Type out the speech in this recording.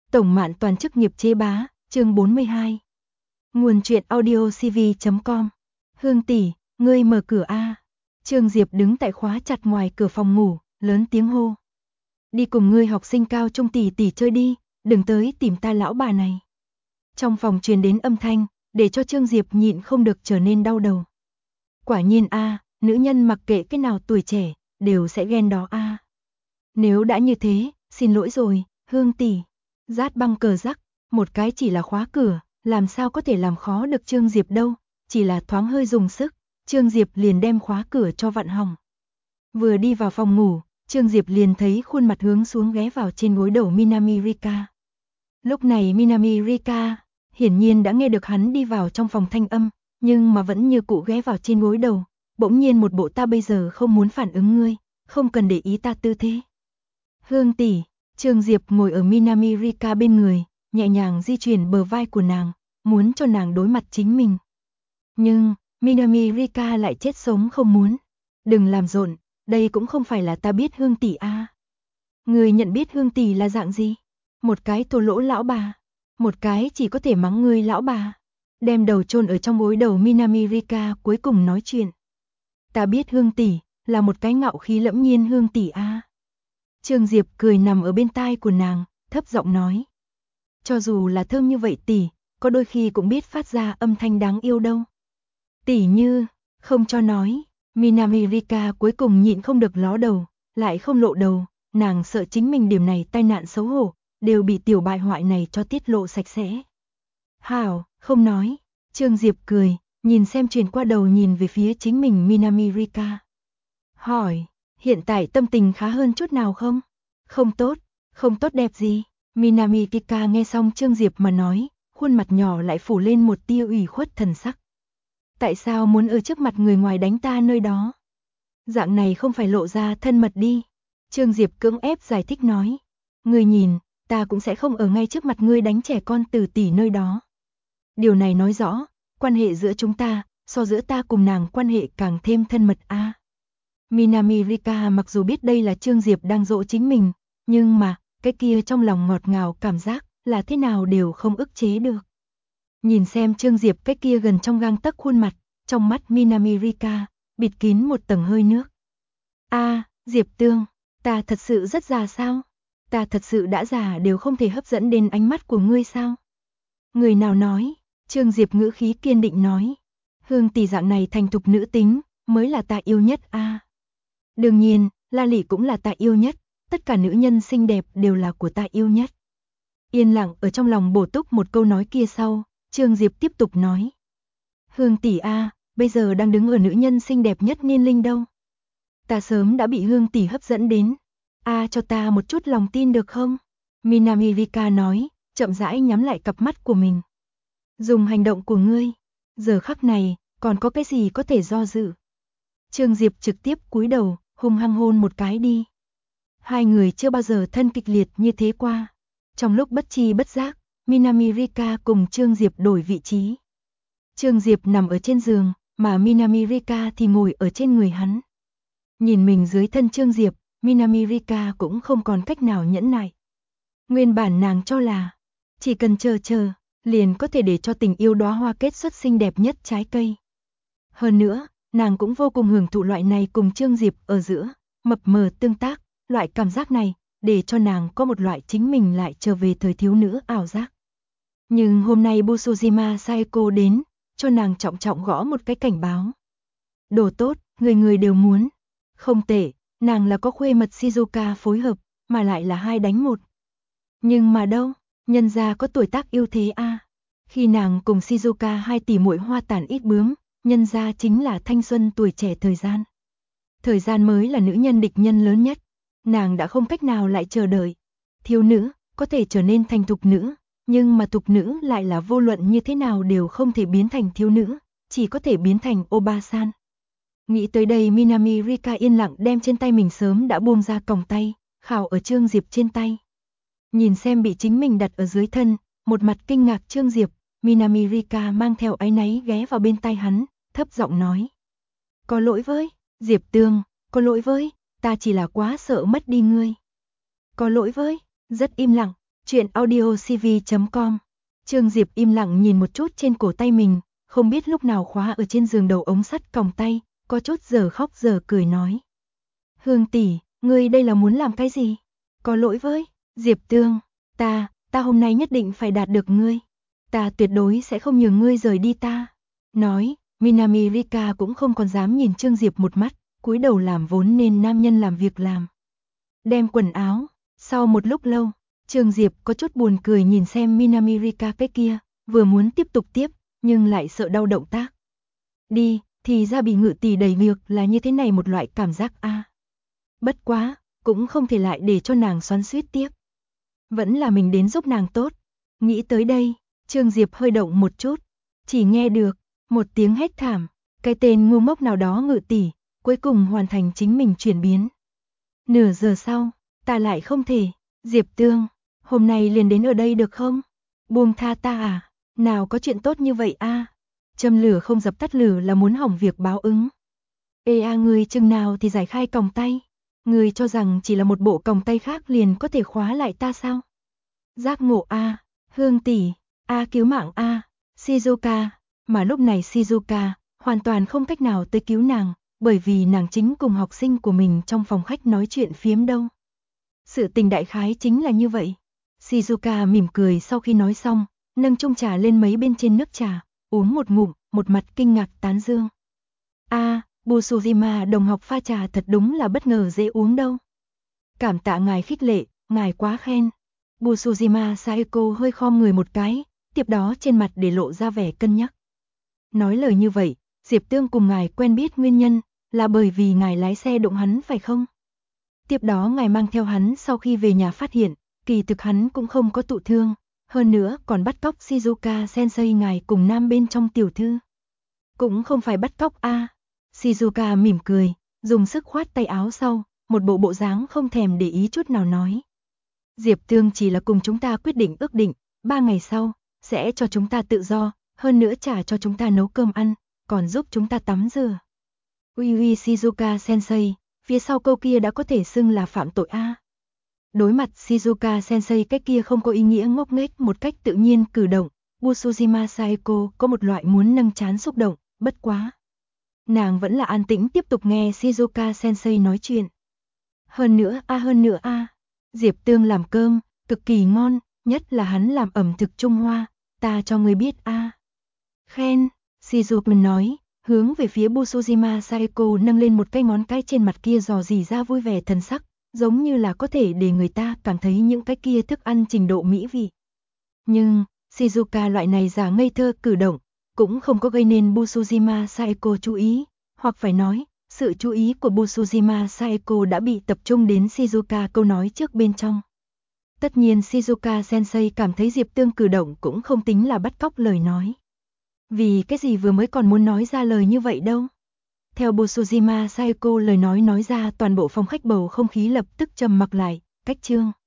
Tổng Mạn Toàn chức nghiệp chế bá, chương 42. Nguồn truyện audiocv.com. Hương tỷ, ngươi mở cửa a. Trương Diệp đứng tại khóa chặt ngoài cửa phòng ngủ, lớn tiếng hô. Đi cùng ngươi học sinh cao trung tỷ tỷ chơi đi, đừng tới tìm ta lão bà này. Trong phòng truyền đến âm thanh, để cho Trương Diệp nhịn không được trở nên đau đầu. Quả nhiên a, nữ nhân mặc kệ cái nào tuổi trẻ, đều sẽ ghen đó a. Nếu đã như thế, xin lỗi rồi, Hương tỷ. Rát băng cờ rắc, một cái chỉ là khóa cửa, làm sao có thể làm khó được Trương Diệp đâu, chỉ là thoáng hơi dùng sức, Trương Diệp liền đem khóa cửa cho vặn hỏng. Vừa đi vào phòng ngủ, Trương Diệp liền thấy khuôn mặt hướng xuống ghé vào trên gối đầu Minami Rika. Lúc này Minami Rika, hiển nhiên đã nghe được hắn đi vào trong phòng thanh âm, nhưng mà vẫn như cũ ghé vào trên gối đầu, bỗng nhiên một bộ ta bây giờ không muốn phản ứng ngươi, không cần để ý ta tư thế. Hương tỷ. Trương Diệp ngồi ở Minami Rika bên người, nhẹ nhàng di chuyển bờ vai của nàng, muốn cho nàng đối mặt chính mình. Nhưng, Minami Rika lại chết sống không muốn. Đừng làm rộn, đây cũng không phải là ta biết Hương tỷ a. Người nhận biết Hương tỷ là dạng gì? Một cái thô lỗ lão bà, một cái chỉ có thể mắng ngươi lão bà. Đem đầu chôn ở trong gối đầu Minami Rika cuối cùng nói chuyện. Ta biết Hương tỷ là một cái ngạo khí lẫm nhiên Hương tỷ a. Trương Diệp cười nằm ở bên tai của nàng, thấp giọng nói. Cho dù là thơm như vậy tỷ, có đôi khi cũng biết phát ra âm thanh đáng yêu đâu. Tỷ như, không cho nói, Minami Rika cuối cùng nhịn không được ló đầu, lại không lộ đầu, nàng sợ chính mình điểm này tai nạn xấu hổ, đều bị tiểu bại hoại này cho tiết lộ sạch sẽ. Hảo, không nói, Trương Diệp cười, nhìn xem truyền qua đầu nhìn về phía chính mình Minami Rika. Hỏi. Hiện tại tâm tình khá hơn chút nào không? Không tốt đẹp gì. Minami Rika nghe xong Trương Diệp mà nói, khuôn mặt nhỏ lại phủ lên một tia ủy khuất thần sắc. Tại sao muốn ở trước mặt người ngoài đánh ta nơi đó? Dạng này không phải lộ ra thân mật đi. Trương Diệp cưỡng ép giải thích nói. Ngươi nhìn, ta cũng sẽ không ở ngay trước mặt ngươi đánh trẻ con từ tỷ nơi đó. Điều này nói rõ, quan hệ giữa chúng ta, so giữa ta cùng nàng quan hệ càng thêm thân mật a. Minami Rika mặc dù biết đây là Trương Diệp đang dỗ chính mình, nhưng mà, cái kia trong lòng ngọt ngào cảm giác là thế nào đều không ức chế được. Nhìn xem Trương Diệp cái kia gần trong gang tấc khuôn mặt, trong mắt Minami Rika, bịt kín một tầng hơi nước. Diệp Tương, ta thật sự rất già sao? Ta thật sự đã già đều không thể hấp dẫn đến ánh mắt của ngươi sao? Người nào nói? Trương Diệp ngữ khí kiên định nói. Hương tỷ dạng này thành thục nữ tính, mới là ta yêu nhất a. Đương nhiên, La Lị cũng là ta yêu nhất, tất cả nữ nhân xinh đẹp đều là của ta yêu nhất. Yên lặng ở trong lòng bổ túc một câu nói kia sau, Trương Diệp tiếp tục nói. Hương tỷ a, bây giờ đang đứng ở nữ nhân xinh đẹp nhất niên linh đâu. Ta sớm đã bị Hương tỷ hấp dẫn đến. Cho ta một chút lòng tin được không? Minami Rika nói, chậm rãi nhắm lại cặp mắt của mình. Dùng hành động của ngươi, giờ khắc này, còn có cái gì có thể do dự? Trương Diệp trực tiếp cúi đầu, hung hăng hôn một cái đi. Hai người chưa bao giờ thân kịch liệt như thế qua. Trong lúc bất tri bất giác, Minami Rika cùng Trương Diệp đổi vị trí. Trương Diệp nằm ở trên giường, mà Minami Rika thì ngồi ở trên người hắn. Nhìn mình dưới thân Trương Diệp, Minami Rika cũng không còn cách nào nhẫn nại. Nguyên bản nàng cho là, chỉ cần chờ, liền có thể để cho tình yêu đóa hoa kết xuất xinh đẹp nhất trái cây. Hơn nữa, nàng cũng vô cùng hưởng thụ loại này cùng Trương Diệp ở giữa, mập mờ tương tác, loại cảm giác này, để cho nàng có một loại chính mình lại trở về thời thiếu nữ ảo giác. Nhưng hôm nay Busujima Saeko đến, cho nàng trọng trọng gõ một cái cảnh báo. Đồ tốt, người người đều muốn. Không tệ, nàng là có khuê mật Shizuka phối hợp, mà lại là 2 đánh 1. Nhưng mà đâu, nhân gia có tuổi tác ưu thế a. Khi nàng cùng Shizuka 2 tỷ muội hoa tàn ít bướm, nhân gia chính là thanh xuân tuổi trẻ thời gian. Thời gian mới là nữ nhân địch nhân lớn nhất. Nàng đã không cách nào lại chờ đợi. Thiếu nữ, có thể trở nên thành thục nữ, nhưng mà thục nữ lại là vô luận như thế nào đều không thể biến thành thiếu nữ, chỉ có thể biến thành Oba-san. Nghĩ tới đây Minami Rika yên lặng đem trên tay mình sớm đã buông ra còng tay, khảo ở Trương Diệp trên tay. Nhìn xem bị chính mình đặt ở dưới thân, một mặt kinh ngạc Trương Diệp, Minami Rika mang theo áy náy ghé vào bên tai hắn, thấp giọng nói. Có lỗi với, Diệp Tương, có lỗi với, ta chỉ là quá sợ mất đi ngươi. Có lỗi với, rất im lặng, Chuyện audio CV.com. Trương Diệp im lặng nhìn một chút trên cổ tay mình, không biết lúc nào khóa ở trên giường đầu ống sắt còng tay, có chút giờ khóc giờ cười nói. Hương tỷ, ngươi đây là muốn làm cái gì? Có lỗi với, Diệp Tương, ta hôm nay nhất định phải đạt được ngươi. Ta tuyệt đối sẽ không nhường ngươi rời đi ta. Nói, Minami Rika cũng không còn dám nhìn Trương Diệp một mắt, cúi đầu làm vốn nên nam nhân làm việc làm. Đem quần áo, sau một lúc lâu, Trương Diệp có chút buồn cười nhìn xem Minami Rika cái kia, vừa muốn tiếp tục tiếp, nhưng lại sợ đau động tác. Đi, thì ra bị ngự tỷ đẩy ngược là như thế này một loại cảm giác a. Bất quá, cũng không thể lại để cho nàng xoắn xuýt tiếp. Vẫn là mình đến giúp nàng tốt. Nghĩ tới đây, Trương Diệp hơi động một chút, chỉ nghe được một tiếng hét thảm, cái tên ngu ngốc nào đó ngự tỷ, cuối cùng hoàn thành chính mình chuyển biến. Nửa giờ sau, ta lại không thể, Diệp Tương, hôm nay liền đến ở đây được không? Buông tha ta à, nào có chuyện tốt như vậy a. Châm lửa không dập tắt lửa là muốn hỏng việc báo ứng. Ê a, ngươi chừng nào thì giải khai còng tay? Ngươi cho rằng chỉ là một bộ còng tay khác liền có thể khóa lại ta sao? Giác ngộ a, Hương tỷ, a cứu mạng a, Shizuka, mà lúc này Shizuka hoàn toàn không cách nào tới cứu nàng, bởi vì nàng chính cùng học sinh của mình trong phòng khách nói chuyện phiếm đâu. Sự tình đại khái chính là như vậy. Shizuka mỉm cười sau khi nói xong, nâng chung trà lên mấy bên trên nước trà, uống một ngụm, một mặt kinh ngạc tán dương. A, Busujima đồng học pha trà thật đúng là bất ngờ dễ uống đâu. Cảm tạ ngài khích lệ, ngài quá khen. Busujima Saeko hơi khom người một cái, tiếp đó trên mặt để lộ ra vẻ cân nhắc. Nói lời như vậy, Diệp Tương cùng ngài quen biết nguyên nhân, là bởi vì ngài lái xe đụng hắn phải không? Tiếp đó ngài mang theo hắn sau khi về nhà phát hiện, kỳ thực hắn cũng không có tụ thương, hơn nữa còn bắt cóc Shizuka Sensei ngài cùng nam bên trong tiểu thư. Cũng không phải bắt cóc a. Shizuka mỉm cười, dùng sức khoát tay áo sau, một bộ bộ dáng không thèm để ý chút nào nói. Diệp Tương chỉ là cùng chúng ta quyết định ước định, 3 ngày sau, sẽ cho chúng ta tự do, hơn nữa trả cho chúng ta nấu cơm ăn, còn giúp chúng ta tắm rửa. Ui Shizuka Sensei, phía sau câu kia đã có thể xưng là phạm tội a. Đối mặt Shizuka Sensei cái kia không có ý nghĩa ngốc nghếch một cách tự nhiên cử động, Busujima Saeko có một loại muốn nâng trán xúc động, bất quá. Nàng vẫn là an tĩnh tiếp tục nghe Shizuka Sensei nói chuyện. Hơn nữa a. Diệp Tương làm cơm, cực kỳ ngon, nhất là hắn làm ẩm thực Trung Hoa, ta cho người biết a. Khen, Shizuka nói, hướng về phía Busujima Saeko nâng lên một cái ngón cái trên mặt kia dò dỉ ra vui vẻ thần sắc, giống như là có thể để người ta cảm thấy những cái kia thức ăn trình độ mỹ vị. Nhưng, Shizuka loại này giả ngây thơ cử động, cũng không có gây nên Busujima Saeko chú ý, hoặc phải nói, sự chú ý của Busujima Saeko đã bị tập trung đến Shizuka câu nói trước bên trong. Tất nhiên Shizuka Sensei cảm thấy Diệp Tương cử động cũng không tính là bắt cóc lời nói. Vì cái gì vừa mới còn muốn nói ra lời như vậy đâu. Theo Busujima Saeko lời nói ra toàn bộ phòng khách bầu không khí lập tức trầm mặc lại, cách chương.